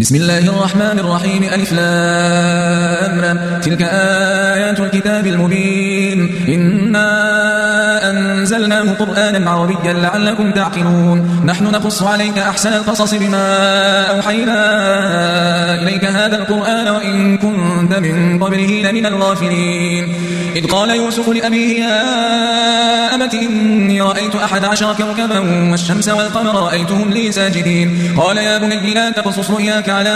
بسم الله الرحمن الرحيم. ألف لام را. تلك آيات الكتاب المبين. إنا أنزلناه قرآنا عربيا لعلكم تعقلون. نحن نقص عليك أحسن القصص بما أوحينا إليك هذا القرآن وإن كنت من قبله لمن الغافلين. إذ قال يوسف لأبيه يا أبت إني رأيت 11 كوكبا والشمس والقمر رأيتهم لي ساجدين. قال يا بني لا تقصص رؤياك على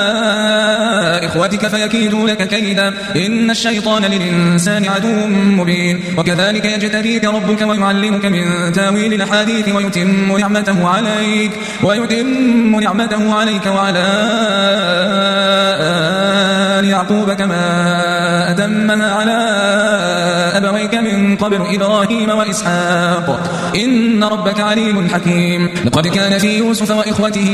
إخوتك فيكيدوا لك كيدا إن الشيطان للإنسان عدو مبين. وكذلك يجتبيك ربك ويعلمك من تاويل الأحاديث ويتم نعمته عليك وعلى آل يعقوب كما أتمها على أبويك من قبل إبراهيم وإسحاق إن ربك عليم حكيم. لقد كان في يوسف وإخوته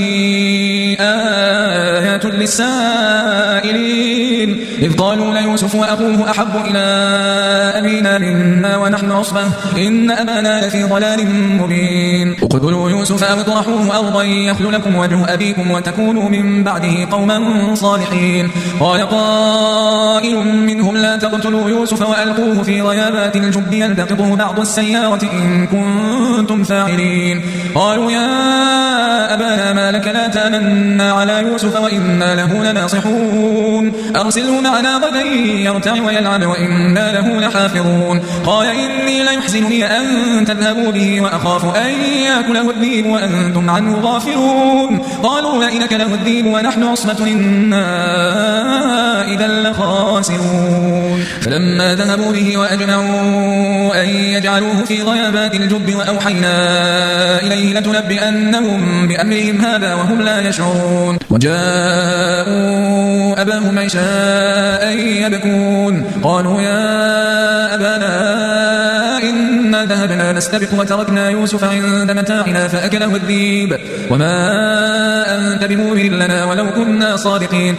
آيات للسائلين إذ قالوا ليوسف وأخوه أحب إلى أبينا منا ونحن عصبة إن أبانا لفي ضلال مبين. اقتلوا يوسف أو اطرحوه أرضا يخل لكم وجه أبيكم وتكونوا من بعده قوما صالحين. قال قائل منهم لا تقتلوا يوسف وألقوه في غيابات الجب يلتقطه بعض السيارة إن كنتم فاعلين. قالوا يا أبانا ما لك لا تأمنا على يوسف وإنا له لناصحون أرسله معنا غدا يرتع ويلعب وإنا له لحافظون. قال إني ليحزنني أن تذهبوا به وأخاف أن يأكله الذئب وأنتم عنه غافلون. قالوا لئن أكله الذئب ونحن عصبة إنا إذا لخاسرون. فلما ذهبوا به وأجمعوا أن يجعلوه في غيابات الجب وأوحينا إليه لتنبئنهم بأمرهم هذا وهم لا يشعرون. وجاءوا أباهم عشاء يبكون. قالوا يا أبانا إنا ذهبنا نستبق وتركنا يوسف عند متاعنا فأكله الذئب وما أنت بمؤمن لنا ولو كنا صادقين.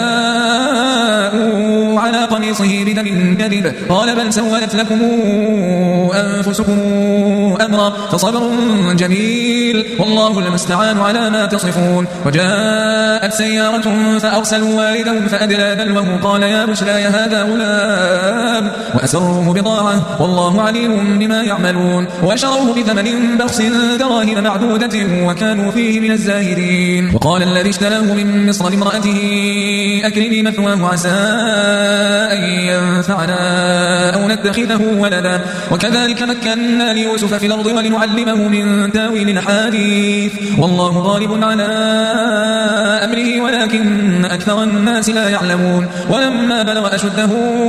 وجاءوا على قميصه بدم كذب قال بل سولت لكم أنفسكم أمرا فصبر جميل والله المستعان على ما تصفون. وجاءت سيارة فأرسلوا واردهم فأدلى دلوه قال يا بشرى هذا غلام وأسروه بضاعة والله عليم بما يعملون. وشروه بثمن بخس دراهم معدودة وكانوا فيه من الزاهدين. وقال الذي اشتراه من مصر لامرأته أكرمي مثواه عسى أن ينفعنا أو نتخذه ولدا وكذلك مكنا ليوسف في الأرض ولنعلمه من تاويل الأحاديث والله غالب على أمره ولكن أكثر الناس لا يعلمون. ولما بلغ أشده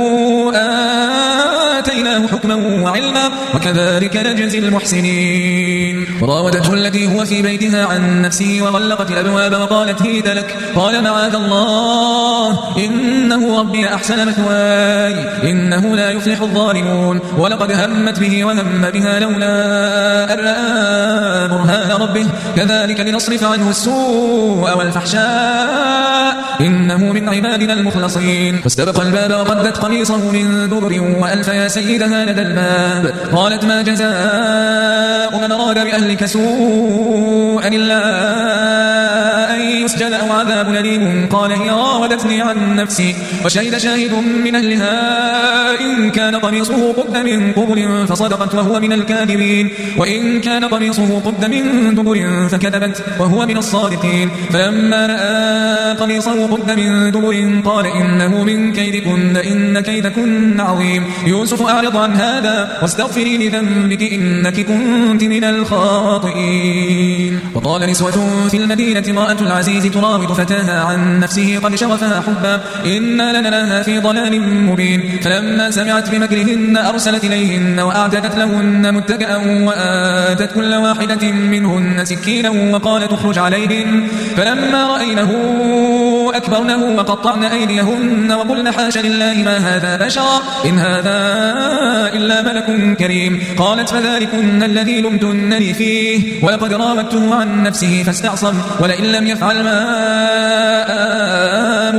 آتيناه حكما وعلما وكذلك نجزي المحسنين. وراودته التي هو في بيتها عن نفسه وغلقت الأبواب وقالت هيت لك قال معاذ الله إنه ربي أحسن مثواي إنه لا يفلح الظالمون. ولقد همت به وهم بها لولا أن رأى برهان ربه كذلك لنصرف عنه السوء والفحشاء إنه من عبادنا المخلصين. فاستبق الباب وقدت قميصه من دبر وألف يا سيدها لدى الباب. قالت ما جزاء من أراد بأهلك سوءا إلا أن يسجن أو عذاب أليم. قال هي راودتني عن نفسي وشهد شاهد من أهلها إن كان قميصه قد من قبل فصدقت وهو من الكاذبين وإن كان قميصه قد من دبر فكذبت وهو من الصادقين. فلما رأى قميصه قد من دبر قال إنه من كيدكن إن كيدكن عظيم. يوسف أعرض عن هذا واستغفري لذنبك إنك كنت من الخاطئين. وقال نسوة في المدينة امرأة العزيز تراود فتاها عن نفسه قد شغفها حبا إنا لنراها في ضلال مبين. فلما سمعت بمكرهن أرسلت إليهن وأعتدت لهن متكئا وآتت كل واحدة منهن سكينا وقالت اخرج عليهن. فلما رأينه أكبرنه وقطعن أيديهن وقلن حاش لله ما هذا بشرا إن هذا إلا ملك كريم. قالت فذلكن الذي لمتنني فيه ولقد راودته عن نفسه فاستعصم ولئن لم يفعل ما آمره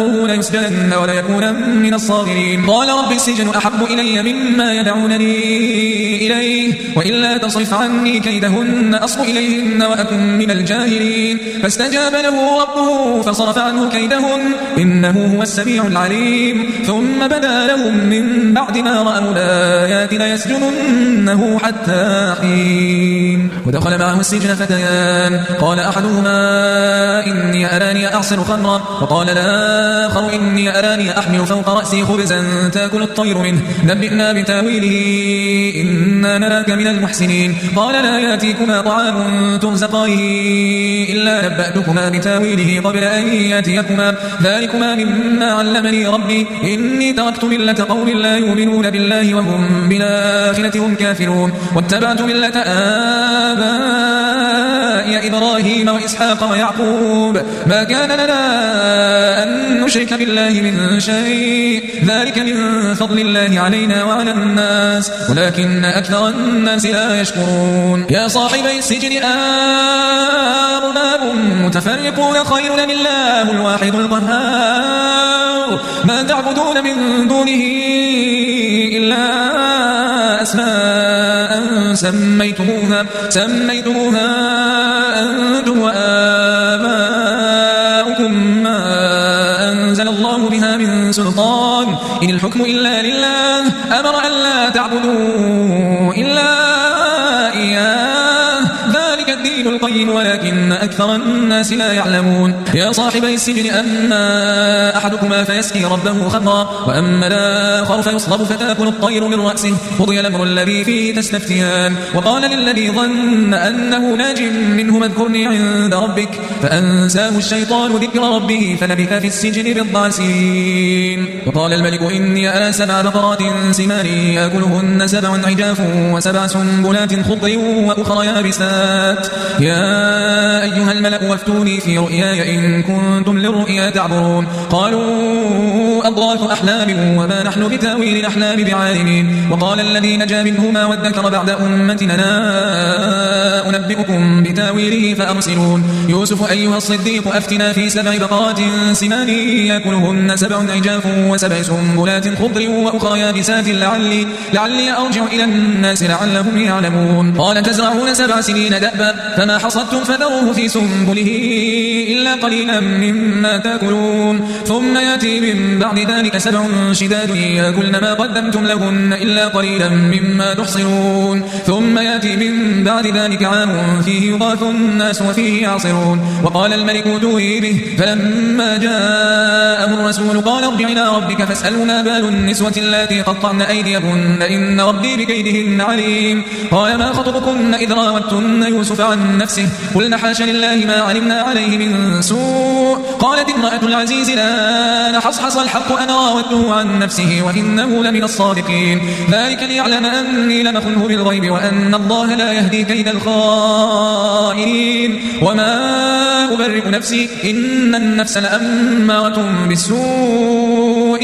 ليسجنن ولا يكون من الصاغرين. قال رب السجن أحب إلي مما يدعونني إليه وإلا تصرف عني كيدهن أصب إليهن وأكن من الجاهلين. فاستجاب له ربه فصرف عنه كيدهن إنه هو السميع العليم. ثم بدا لهم من بعد ما رأوا الآيات ليسجننه حتى حين. ودخل معه السجن فتيان قال أحدهما إني أراني أعصر خمرا وقال الآخر إني أراني أحمل فوق رأسي خبزا تأكل الطير منه نبئنا بتاويله إنا نراك من المحسنين. قال لا يأتيكما طعام ترزقانه إلا نبأتكما بتاويله قبل أن يأتيكما ذلكما مما علمني ربي إني تركت ملة قوم لا يؤمنون بالله وهم بالآخرة هم كافرون واتبعت ملة آبائي إبراهيم وإسحاق ويعقوب ما كان لنا أن نشرك بالله من شيء ذلك من فضل الله علينا وعلى الناس ولكن أكثر الناس لا يشكرون. يا صاحبي السجن أرباب متفرقون خير أم الله الواحد القهار ما تعبدون من دونه إلا أسماء سميتموها أنتم وآباؤكم ما أنزل الله بها من سلطان إن الحكم إلا لله أمر أن لا تعبدوا إلا إياه ذلك الدين القيم ولكن أكثر الناس لا يعلمون. يا صاحبي السجن أما أحدكما فيسقي ربه خمرا وأما الآخر فيصلب فتأكل الطير من رأسه قضي الأمر الذي فيه تستفتيان. وقال للذي ظن أنه ناج منه اذكرني عند ربك فأنساه الشيطان ذكر ربه فلبث في السجن بضع سنين. وقال الملك إني أرى 7 بقرات سمان يأكلهن 7 عجاف و7 سنبلات خضر وأخرى يابسات يا أيها الملأ وافتوني في رؤياي إن كنتم للرؤيا تعبرون. قالوا أضغاث أحلام وما نحن بتاويل الأحلام بعالمين. وقال الذي نجا منهما وادكر بعد أمتنا أنبئكم بتاويله فأرسلون. يوسف أيها الصديق أفتنا في 7 بقرات سمان يأكلهن 7 عجاف و7 سنبلات خضر وأخرى يابسات لعلي أرجع إلى الناس لعلهم يعلمون. قال تزرعون 7 سنين دأبا فما حصدتم فذروه في سنبله إلا قليلا مما تأكلون ثم يأتي من بعد ذلك 7 شداد يأكلن ما قدمتم لهن إلا قليلا مما تحصنون ثم يأتي من بعد ذلك عام فيه يغاث الناس وفيه يعصرون. وقال الملك ائتوني به فلما جاءه الرسول قال ارجع إلى ربك فاسأله ما بال النسوة اللاتي قطعن أيديهن إن ربي بكيدهن عليم. قال ما خطبكن إذ راوتن يوسف عن نفسه قلنا حاش لله ما علمنا عليه من سوء. قالت امرأة العزيز الآن حصحص الحق أنا راودته عن نفسه وإنه لمن الصادقين ذلك ليعلم أني لم أخنه بالغيب وأن الله لا يهدي كيد الخائنين. وما أبرئ نفسي إن النفس لأمارة بالسوء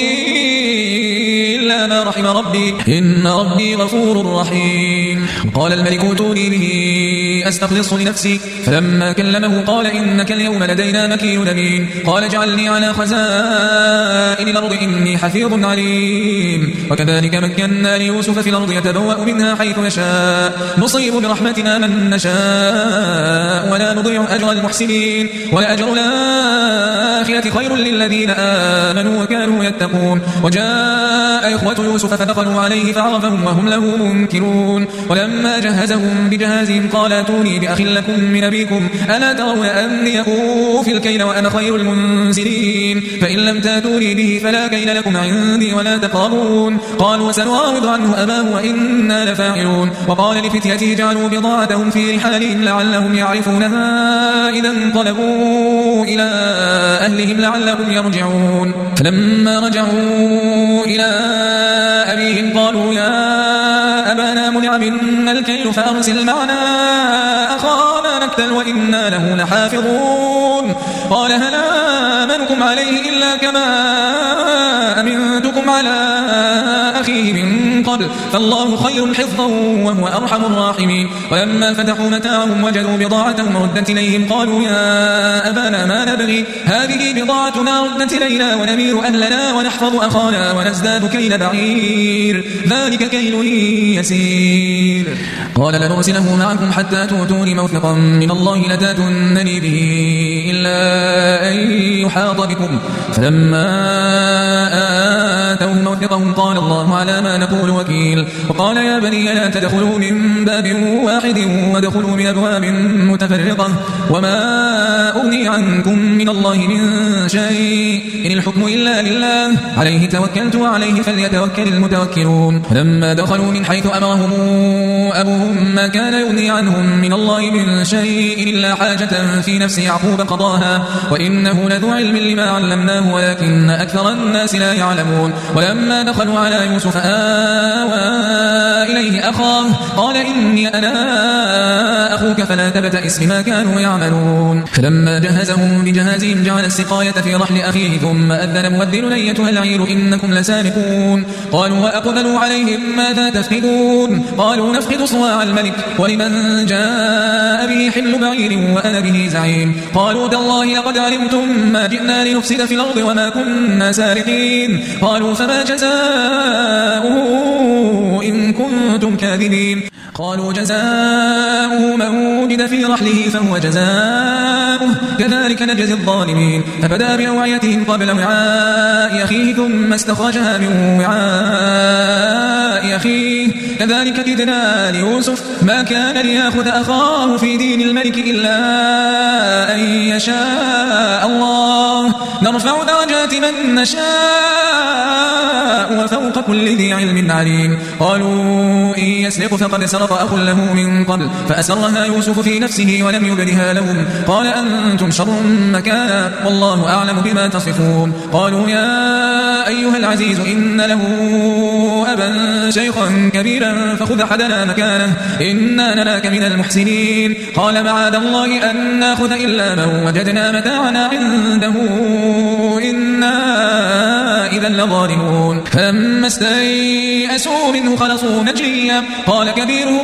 إلا ما رحم ربي إن ربي غفور رحيم. قال الملك ائتوني به أستخلص لنفسي فلما كلمه قال إنك اليوم لدينا مكين أمين. قال اجعلني على خزائن الأرض إني حفيظ عليم. وكذلك مكنا ليوسف في الأرض يتبوأ منها حيث يشاء نصيب برحمتنا من نشاء ولا نضيع أجر المحسنين ولأجر الآخرة خير للذين آمنوا وكانوا يتقون. وجاء إخوة يوسف فدخلوا عليه فعرفهم وهم له منكرون. ولما جهزهم بجهازهم قال ائتوني بأخ لكم من أبيكم ألا ترون أني أوفي الكيل وأنا خير المنزلين فإن لم تاتوني به فلا كيل لكم عندي ولا تقربون. قالوا سنراود عنه أباه وإنا لفاعلون. وقال لفتيته جعلوا بضاعتهم في رحالهم لعلهم يعرفونها إذا انقلبوا إلى أهلهم لعلهم يرجعون. فلما رجعوا إلى أبيهم قالوا يا أبانا منع منا الكيل فأرسل معنا أخانا نكتل وإنا له لحافظون. قال هل آمنكم عليه إلا كما أمنتكم على أخيه من قبل فالله خير حفظا وهو أرحم الراحمين. ولما فتحوا متاعهم وجدوا بضاعتهم ردت إليهم قالوا يا أبانا ما نبغي هذه بضاعتنا ردت إلينا ونمير أهلنا ونحفظ أخانا ونزداد كيل بعير ذلك كيل يسير. قال لنرسله معكم حتى تؤتون موثقا من الله لتاتونني به إلا أن يحاط بكم فلما آتوه موثقهم قال الله على ما نقول وكيل. وقال يا بني لا تدخلوا من باب واحد وادخلوا من أبواب متفرقة وما أغني عنكم من الله من شيء إن الحكم إلا لله عليه توكلت وعليه فليتوكل المتوكلون. فلما دخلوا من حيث أمرهم أبوهم ما كان يغني عنهم من الله من شيء إلا حاجة في نفس يعقوب قضاها وإنه لذو علم لما علمناه ولكن أكثر الناس لا يعلمون. ولما دخلوا على يوسف آوى إليه أخاه قال إني أنا أخوك فلا تبتئس بما كانوا يعملون. فلما جهزهم بجهازهم جعل السقاية في رحل أخيه ثم أذن مؤذن أيتها العير إنكم لسارقون. قالوا وأقبلوا عليهم ماذا تفقدون قالوا نفقد صواع الملك ولمن جاء به حمل بعير وأنا به زعيم. قالوا تالله لقد علمتم ما جئنا لنفسد في الأرض وما كنا سارقين. قالوا فما جزاؤه إن كنتم كاذبين. قالوا جزاؤه من وجد في رحله فهو جزاؤه كذلك نجزي الظالمين. فبدأ بأوعيتهم قبل وعاء أخيه ثم استخرجها من وعاء أخيه كذلك كدنا ليوسف ما كان ليأخذ أخاه في دين الملك إلا أن يشاء الله نرفع درجات من نشاء وفوق كل ذي علم عليم. قالوا إن يسرق فقد سرق أخ له من قبل فأسرها يوسف في نفسه ولم يبدها لهم قال أنتم شر مكانا والله أعلم بما تصفون. قالوا يا أيها العزيز إن له أبا شيخا كبيرا فخذ أحدنا مكانه إنا نراك من المحسنين. قال معاذ الله أن نأخذ إلا من وجدنا متاعنا عنده إنا إذا لظالمون. فلما استيئسوا منه خلصوا نجيا قال كبيرهم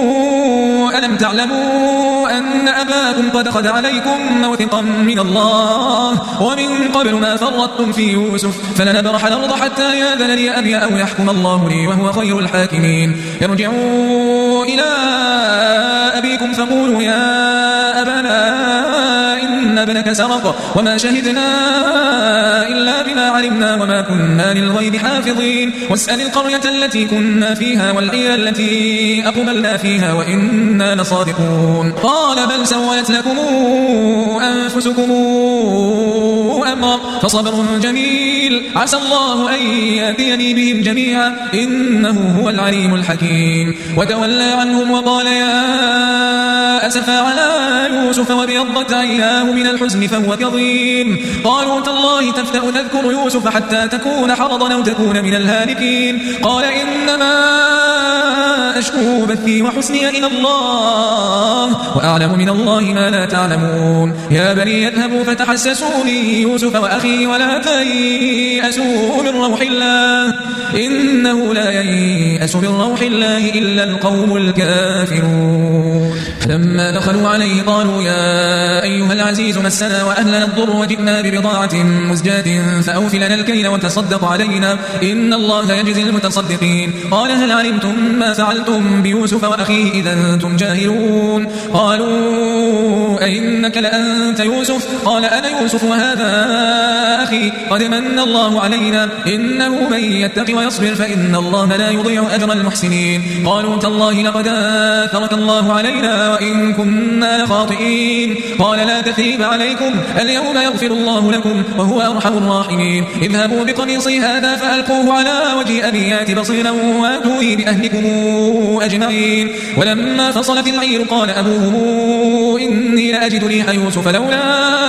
ألم تعلموا أن أباكم قد أخذ عليكم موثقا من الله ومن قبل ما فرطتم في يوسف فلنبرح الأرض حتى يأذن لي أبي أو يحكم الله لي وهو خير الحاكمين. ارجعوا إلى أبيكم فقولوا يا أبانا إن ابنك سرق وما شهدنا إلا بما علمنا وما كنا للغيب حافظين. واسأل القرية التي كنا فيها والعير التي أقبلنا فيها وإنا لصادقون. قال بل سولت لكم أنفسكم أمرا فصبر جميل عسى الله أن يأتيني بهم جميعا إنه هو العليم الحكيم. وتولى عنهم وقال يا أسفا على يوسف وابيضت عيناه من الحزن فهو كظيم. قالوا تالله تفتأ تذكر يوسف حتى تكون حرضا أو تكون من الهالكين. قال إنما أشكو بثي وحزني إلى الله وأعلم من الله ما لا تعلمون. يا بني يذهبوا فتحسسوا من يوسف وأخيه ولا تيأسوا من روح الله إنه لا ييأس من روح الله إلا القوم الكافرون. فلما دخلوا عليه قالوا يا أيها العزيز مسنا وأهلنا الضر وجئنا ببضاعة مزجاة فأوف لنا الكيل وتصدق علينا إن الله يجزي المتصدقين. قال هل علمتم ما فعلتم بيوسف وأخيه إذا أنتم جاهلون. قالوا أئنك لأنت يوسف قال أنا يوسف وهذا أخي قد من الله علينا إنه من يتق ويصبر فإن الله لا يضيع أجر المحسنين. قالوا تالله لقد آثرك الله علينا وإن كنا لخاطئين. قال لا تثريب عليكم اليوم يغفر الله لكم وهو أرحم الراحمين. اذهبوا بقميصي هذا فألقوه على وجه أبي يأت بصيرا وأتوني بأهلكم أجمعين. ولما فصلت العير قال أبوهم إني لأجد ريح يوسف لولا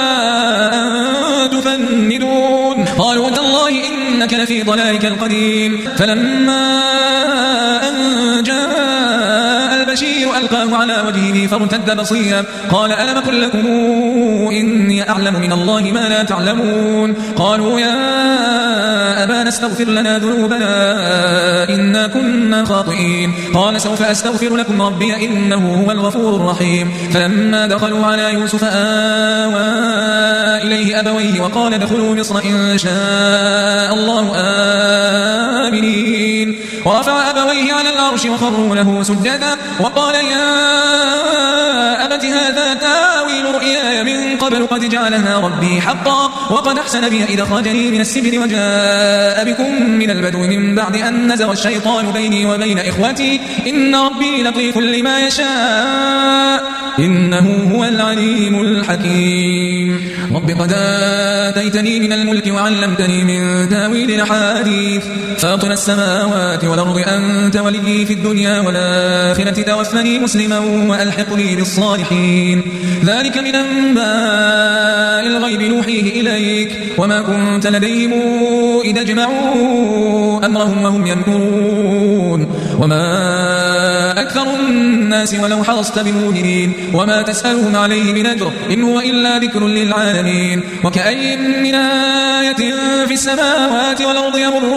أن تفندون. قالوا تالله إنك لفي ضلالك القديم. فلما أن جاء البشير فألقاه على وجهه فارتد بصيرا قال ألم أقل لكم إني أعلم من الله ما لا تعلمون قالوا يا أبانا استغفر لنا ذنوبنا إنا كنا خاطئين قال سوف أستغفر لكم ربي إنه هو الغفور الرحيم فلما دخلوا على يوسف آوى إليه أبويه وقال ادخلوا مصر إن شاء الله آمنين ورفع أبويه على العرش وخروا له سجدا وقال يا أبت هذا تاويل رؤياي من قبل قد جعلها ربي حقا وقد أحسن بي إذ أخرجني من السجن وجاء بكم من البدو من بعد أن نزغ الشيطان بيني وبين إخوتي إن ربي لطيف لما يشاء إنه هو العليم الحكيم رب قد آتيتني من الملك وعلمتني من تاويل الأحاديث فاطر السماوات والأرض أنت ولي في الدنيا والآخرة توفني مسلما وألحقني بالصالحين ذلك من أنباء الغيب نوحيه إليك وما كنت لديهم إذا اجمعوا أمرهم وهم يمكرون وما أكثر الناس ولو حرصت بمؤمنين وما تسألهم عليه من أجر إن هو إلا ذكر للعالمين وكأي من آية في السماوات والأرض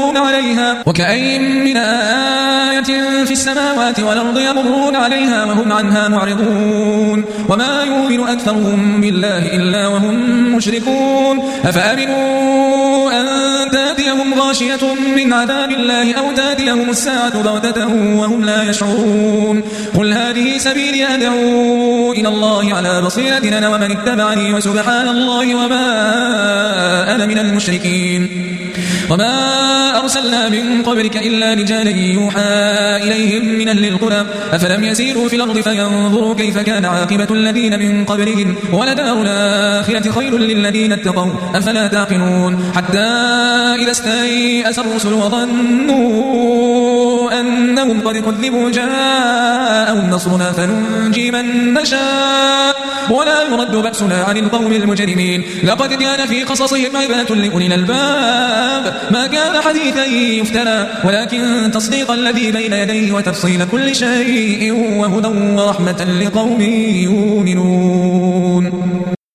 يمرون عليها وهم عنها معرضون وما يؤمن أكثرهم بالله إلا وهم مشركون أفأمنوا أن تأتيهم غاشية من عذاب الله أو تأتيهم الساعة بغتة وهم لا يشعرون قل هذه سبيلي أدعو إلى الله على بصيرة أنا ومن اتبعني وسبحان الله وما أنا من المشركين وما أرسلنا من قبلك إلا رجالا يوحى إليهم من أهل القرى أفلم يسيروا في الأرض فينظروا كيف كان عاقبة الذين من قبلهم ولدار الآخرة خير للذين اتقوا أفلا تعقلون حتى إذا استيأس الرسل وظنوا أنهم قد كذبوا جاءهم نصرنا فننجي من نشاء ولا يرد بأسنا عن القوم المجرمين لقد كان في قصصهم عبرة لأولي الألباب ما كان حديثا يفترى ولكن تصديق الذي بين يديه وتفصيل كل شيء وهدى ورحمة لقوم يؤمنون